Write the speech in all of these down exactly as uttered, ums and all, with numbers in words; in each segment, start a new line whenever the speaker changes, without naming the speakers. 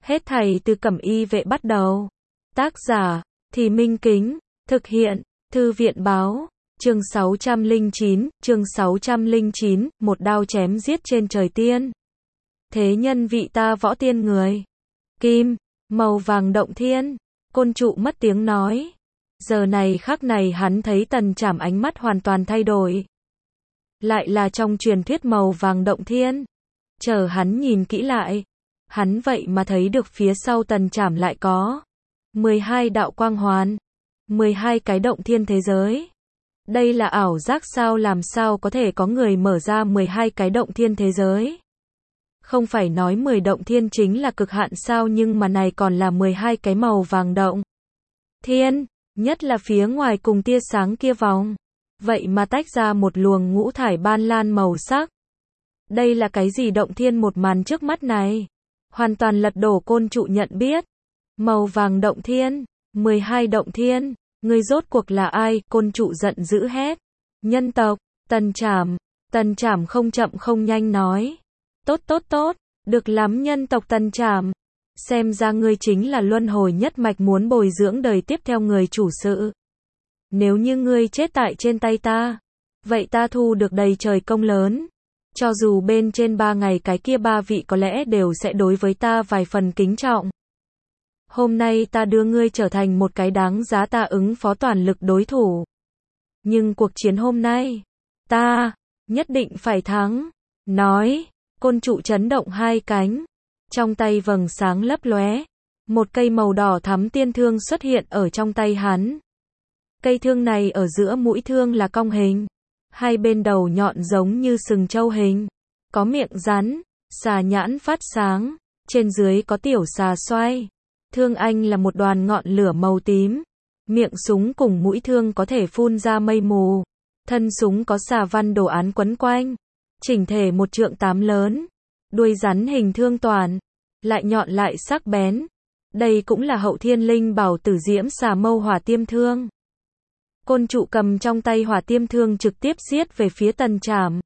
Hết thảy từ Cẩm Y Vệ bắt đầu. Tác giả, Thì Minh Kính, thực hiện, Thư viện báo, chương sáu trăm lẻ chín, chương sáu trăm lẻ chín, một đao chém giết trên trời tiên. Thế nhân vị ta võ tiên người. Kim, màu vàng động thiên, Côn Trụ mất tiếng nói. Giờ này khắc này hắn thấy Tần Trảm ánh mắt hoàn toàn thay đổi. Lại là trong truyền thuyết màu vàng động thiên. Chờ hắn nhìn kỹ lại, hắn vậy mà thấy được phía sau Tần Trảm lại có mười hai đạo quang hoàn, mười hai cái động thiên thế giới. Đây là ảo giác sao, làm sao có thể có người mở ra mười hai cái động thiên thế giới? Không phải nói mười động thiên chính là cực hạn sao, nhưng mà này còn là mười hai cái màu vàng động thiên, nhất là phía ngoài cùng tia sáng kia vòng, vậy mà tách ra một luồng ngũ thải ban lan màu sắc. Đây là cái gì động thiên? Một màn trước mắt này hoàn toàn lật đổ Côn Trụ nhận biết. Màu vàng động thiên, mười hai động thiên, ngươi rốt cuộc là ai? Côn Trụ giận dữ hét. Nhân tộc, Tần Trảm. Tần Trảm không chậm không nhanh nói. Tốt tốt tốt, được lắm nhân tộc Tần Trảm. Xem ra ngươi chính là luân hồi nhất mạch muốn bồi dưỡng đời tiếp theo người chủ sự. Nếu như ngươi chết tại trên tay ta, vậy ta thu được đầy trời công lớn. Cho dù bên trên ba ngày cái kia ba vị có lẽ đều sẽ đối với ta vài phần kính trọng. Hôm nay ta đưa ngươi trở thành một cái đáng giá ta ứng phó toàn lực đối thủ. Nhưng cuộc chiến hôm nay, ta nhất định phải thắng. Nói, Côn Trụ chấn động hai cánh, trong tay vầng sáng lấp lóe, một cây màu đỏ thắm tiên thương xuất hiện ở trong tay hắn. Cây thương này ở giữa mũi thương là cong hình, hai bên đầu nhọn giống như sừng trâu hình, có miệng rắn, xà nhãn phát sáng, trên dưới có tiểu xà xoay. Thương anh là một đoàn ngọn lửa màu tím, miệng súng cùng mũi thương có thể phun ra mây mù, thân súng có xà văn đồ án quấn quanh, chỉnh thể một trượng tám lớn, đuôi rắn hình thương toàn, lại nhọn lại sắc bén. Đây cũng là Hậu Thiên Linh Bảo Tử Diễm Xà Mâu Hỏa Tiêm Thương. Côn Trụ cầm trong tay hỏa tiêm thương trực tiếp giết về phía Tần Trảm.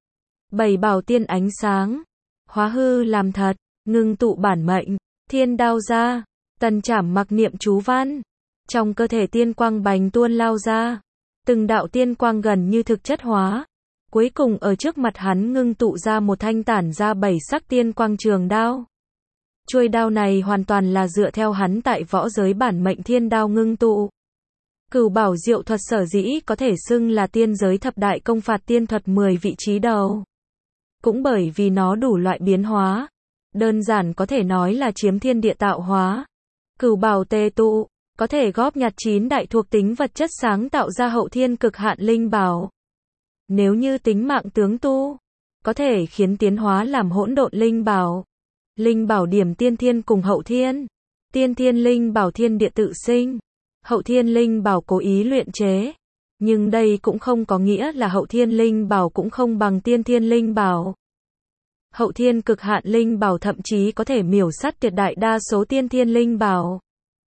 Bảy bảo tiên ánh sáng, hóa hư làm thật, ngưng tụ bản mệnh, thiên đao ra. Tần Trảm mặc niệm chú văn, trong cơ thể tiên quang bành tuôn lao ra, từng đạo tiên quang gần như thực chất hóa, cuối cùng ở trước mặt hắn ngưng tụ ra một thanh tản ra bảy sắc tiên quang trường đao. Chuôi đao này hoàn toàn là dựa theo hắn tại võ giới bản mệnh thiên đao ngưng tụ. Cửu bảo diệu thuật sở dĩ có thể xưng là tiên giới thập đại công phạt tiên thuật mười vị trí đầu, cũng bởi vì nó đủ loại biến hóa, đơn giản có thể nói là chiếm thiên địa tạo hóa. Cửu bảo tề tụ, có thể góp nhặt chín đại thuộc tính vật chất sáng tạo ra hậu thiên cực hạn linh bảo. Nếu như tính mạng tướng tu, có thể khiến tiến hóa làm hỗn độn linh bảo. Linh bảo điểm tiên thiên cùng hậu thiên. Tiên thiên linh bảo thiên địa tự sinh, hậu thiên linh bảo cố ý luyện chế. Nhưng đây cũng không có nghĩa là hậu thiên linh bảo cũng không bằng tiên thiên linh bảo. Hậu thiên cực hạn linh bảo thậm chí có thể miểu sát tuyệt đại đa số tiên thiên linh bảo.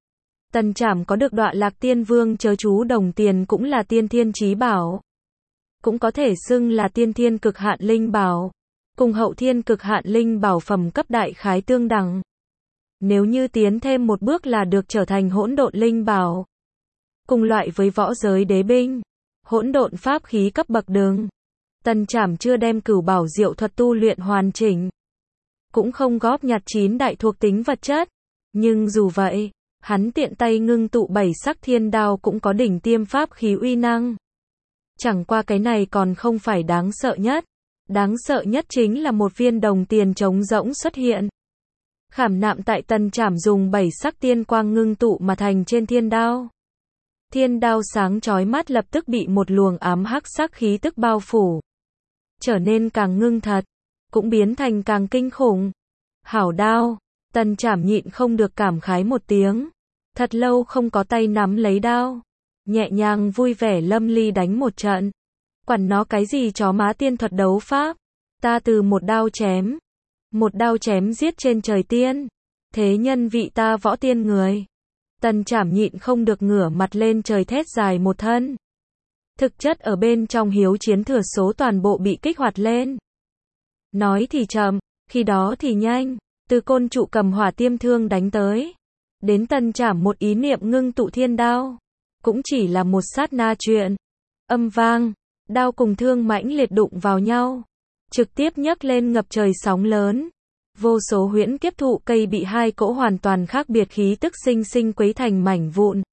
Tần Trảm có được Đọa Lạc Tiên Vương chớ chú đồng tiền cũng là tiên thiên chí bảo, cũng có thể xưng là tiên thiên cực hạn linh bảo, cùng hậu thiên cực hạn linh bảo phẩm cấp đại khái tương đẳng. Nếu như tiến thêm một bước là được trở thành hỗn độn linh bảo, cùng loại với võ giới đế binh, hỗn độn pháp khí cấp bậc đường. Tần Trảm chưa đem cửu bảo diệu thuật tu luyện hoàn chỉnh, cũng không góp nhặt chín đại thuộc tính vật chất, nhưng dù vậy, hắn tiện tay ngưng tụ bảy sắc thiên đao cũng có đỉnh tiêm pháp khí uy năng. Chẳng qua cái này còn không phải đáng sợ nhất, đáng sợ nhất chính là một viên đồng tiền trống rỗng xuất hiện, khảm nạm tại Tần Trảm dùng bảy sắc tiên quang ngưng tụ mà thành trên thiên đao. Thiên đao sáng chói mắt lập tức bị một luồng ám hắc sắc khí tức bao phủ, trở nên càng ngưng thật, cũng biến thành càng kinh khủng. Hảo đao, Tần Trảm nhịn không được cảm khái một tiếng. Thật lâu không có tay nắm lấy đao, nhẹ nhàng vui vẻ lâm ly đánh một trận. Quản nó cái gì chó má tiên thuật đấu pháp, ta từ một đao chém, một đao chém giết trên trời tiên. Thế nhân vị ta võ tiên người. Tần Trảm nhịn không được ngửa mặt lên trời thét dài một thân. Thực chất ở bên trong hiếu chiến thừa số toàn bộ bị kích hoạt lên. Nói thì chậm, khi đó thì nhanh, Từ Côn Trụ cầm hỏa tiêm thương đánh tới, đến Tần Trảm một ý niệm ngưng tụ thiên đao, cũng chỉ là một sát na chuyện. Âm vang, đao cùng thương mãnh liệt đụng vào nhau, trực tiếp nhấc lên ngập trời sóng lớn. Vô số huyễn kiếp thụ cây bị hai cỗ hoàn toàn khác biệt khí tức sinh sinh quấy thành mảnh vụn.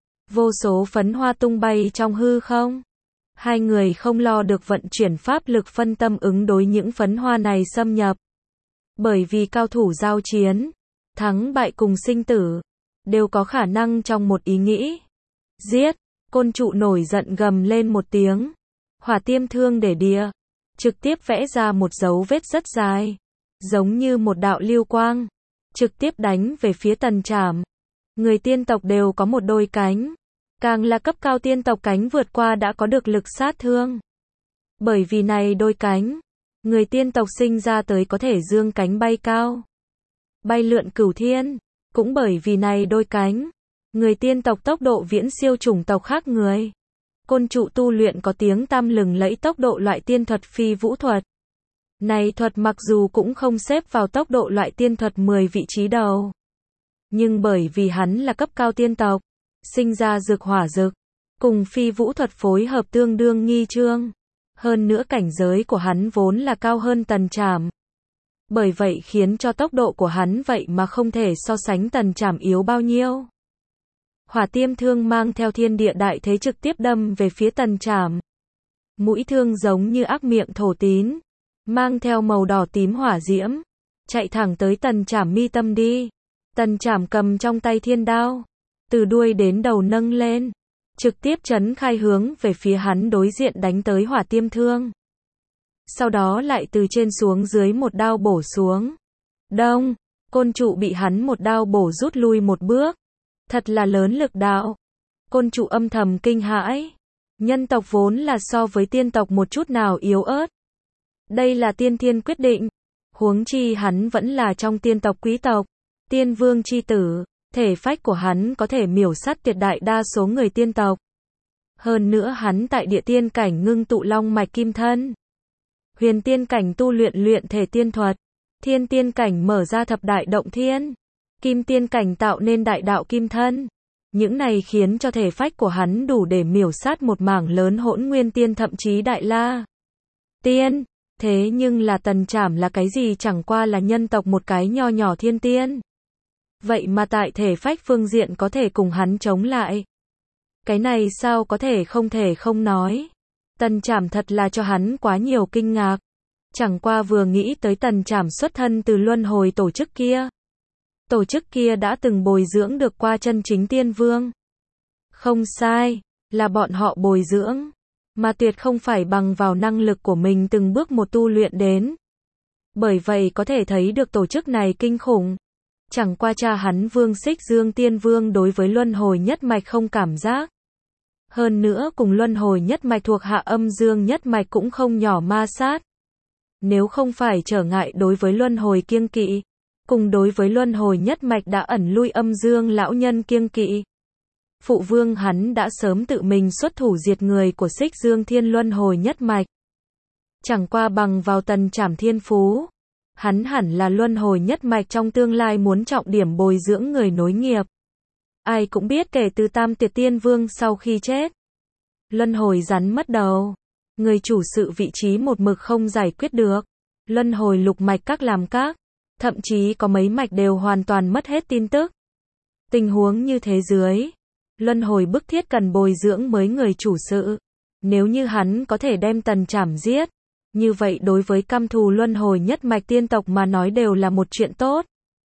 Vô số phấn hoa tung bay trong hư không. Hai người không lo được vận chuyển pháp lực phân tâm ứng đối những phấn hoa này xâm nhập. Bởi vì cao thủ giao chiến, thắng bại cùng sinh tử, đều có khả năng trong một ý nghĩ. Giết, Côn Trụ nổi giận gầm lên một tiếng. Hỏa tiêm thương để địa, trực tiếp vẽ ra một dấu vết rất dài, giống như một đạo lưu quang, trực tiếp đánh về phía Tần Trảm. Người tiên tộc đều có một đôi cánh, càng là cấp cao tiên tộc cánh vượt qua đã có được lực sát thương. Bởi vì này đôi cánh, người tiên tộc sinh ra tới có thể dương cánh bay cao, bay lượn cửu thiên. Cũng bởi vì này đôi cánh, người tiên tộc tốc độ viễn siêu chủng tộc khác người. Côn Trụ tu luyện có tiếng tăm lừng lẫy tốc độ loại tiên thuật phi vũ thuật. Này thuật mặc dù cũng không xếp vào tốc độ loại tiên thuật mười vị trí đầu, nhưng bởi vì hắn là cấp cao tiên tộc, sinh ra dược hỏa dực, cùng phi vũ thuật phối hợp tương đương nghi trương. Hơn nữa cảnh giới của hắn vốn là cao hơn Tần Trảm. Bởi vậy khiến cho tốc độ của hắn vậy mà không thể so sánh Tần Trảm yếu bao nhiêu. Hỏa tiêm thương mang theo thiên địa đại thế trực tiếp đâm về phía Tần Trảm. Mũi thương giống như ác miệng thổ tín, mang theo màu đỏ tím hỏa diễm, chạy thẳng tới Tần Trảm mi tâm đi. Tần Trảm cầm trong tay thiên đao, từ đuôi đến đầu nâng lên, trực tiếp chấn khai hướng về phía hắn đối diện đánh tới hỏa tiêm thương. Sau đó lại từ trên xuống dưới một đao bổ xuống. Đông, Côn Trụ bị hắn một đao bổ rút lui một bước. Thật là lớn lực đạo. Côn Trụ âm thầm kinh hãi. Nhân tộc vốn là so với tiên tộc một chút nào yếu ớt. Đây là tiên thiên quyết định. Huống chi hắn vẫn là trong tiên tộc quý tộc, tiên vương chi tử, thể phách của hắn có thể miểu sát tuyệt đại đa số người tiên tộc. Hơn nữa hắn tại địa tiên cảnh ngưng tụ long mạch kim thân, huyền tiên cảnh tu luyện luyện thể tiên thuật, thiên tiên cảnh mở ra thập đại động thiên, kim tiên cảnh tạo nên đại đạo kim thân. Những này khiến cho thể phách của hắn đủ để miểu sát một mảng lớn hỗn nguyên tiên thậm chí đại la tiên. Thế nhưng là Tần Trảm là cái gì, chẳng qua là nhân tộc một cái nho nhỏ thiên tiên. Vậy mà tại thể phách phương diện có thể cùng hắn chống lại. Cái này sao có thể không thể không nói. Tần Trảm thật là cho hắn quá nhiều kinh ngạc. Chẳng qua vừa nghĩ tới Tần Trảm xuất thân từ luân hồi tổ chức kia. Tổ chức kia đã từng bồi dưỡng được qua chân chính tiên vương. Không sai, là bọn họ bồi dưỡng, mà tuyệt không phải bằng vào năng lực của mình từng bước một tu luyện đến. Bởi vậy có thể thấy được tổ chức này kinh khủng. Chẳng qua cha hắn Vương Xích Dương Tiên Vương đối với luân hồi nhất mạch không cảm giác. Hơn nữa cùng luân hồi nhất mạch thuộc hạ âm dương nhất mạch cũng không nhỏ ma sát. Nếu không phải trở ngại đối với luân hồi kiêng kỵ, cùng đối với luân hồi nhất mạch đã ẩn lui âm dương lão nhân kiêng kỵ, phụ vương hắn đã sớm tự mình xuất thủ diệt người của Xích Dương Thiên luân hồi nhất mạch. Chẳng qua bằng vào Tần Trảm thiên phú, hắn hẳn là luân hồi nhất mạch trong tương lai muốn trọng điểm bồi dưỡng người nối nghiệp. Ai cũng biết kể từ Tam Tiệt Tiên Vương sau khi chết, luân hồi rắn mất đầu, người chủ sự vị trí một mực không giải quyết được. Luân hồi lục mạch các làm các, thậm chí có mấy mạch đều hoàn toàn mất hết tin tức. Tình huống như thế dưới, luân hồi bức thiết cần bồi dưỡng mới người chủ sự. Nếu như hắn có thể đem Tần Trảm giết, như vậy đối với căm thù luân hồi nhất mạch tiên tộc mà nói đều là một chuyện tốt.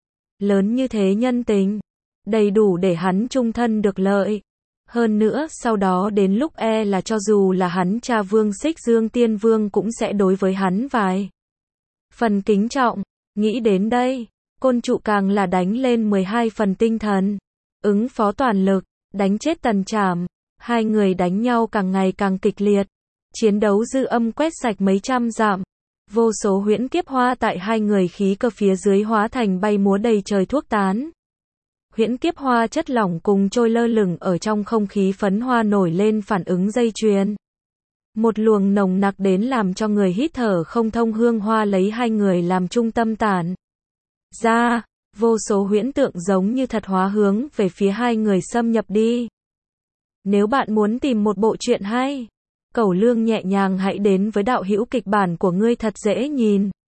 Lớn như thế nhân tình, đầy đủ để hắn trung thân được lợi. Hơn nữa sau đó đến lúc e là cho dù là hắn cha Vương Xích Dương Tiên Vương cũng sẽ đối với hắn vài phần kính trọng. Nghĩ đến đây, Côn Trụ càng là đánh lên mười hai phần tinh thần, ứng phó toàn lực, đánh chết Tần Trảm. Hai người đánh nhau càng ngày càng kịch liệt, chiến đấu dư âm quét sạch mấy trăm dặm. Vô số huyễn kiếp hoa tại hai người khí cơ phía dưới hóa thành bay múa đầy trời thuốc tán. Huyễn kiếp hoa chất lỏng cùng trôi lơ lửng ở trong không khí, phấn hoa nổi lên phản ứng dây chuyền. Một luồng nồng nặc đến làm cho người hít thở không thông hương hoa lấy hai người làm trung tâm tản. ra, vô số huyễn tượng giống như thật hóa hướng về phía hai người xâm nhập đi. Nếu bạn muốn tìm một bộ truyện hay, Cẩu Lương nhẹ nhàng hãy đến với đạo hữu kịch bản của ngươi thật dễ nhìn.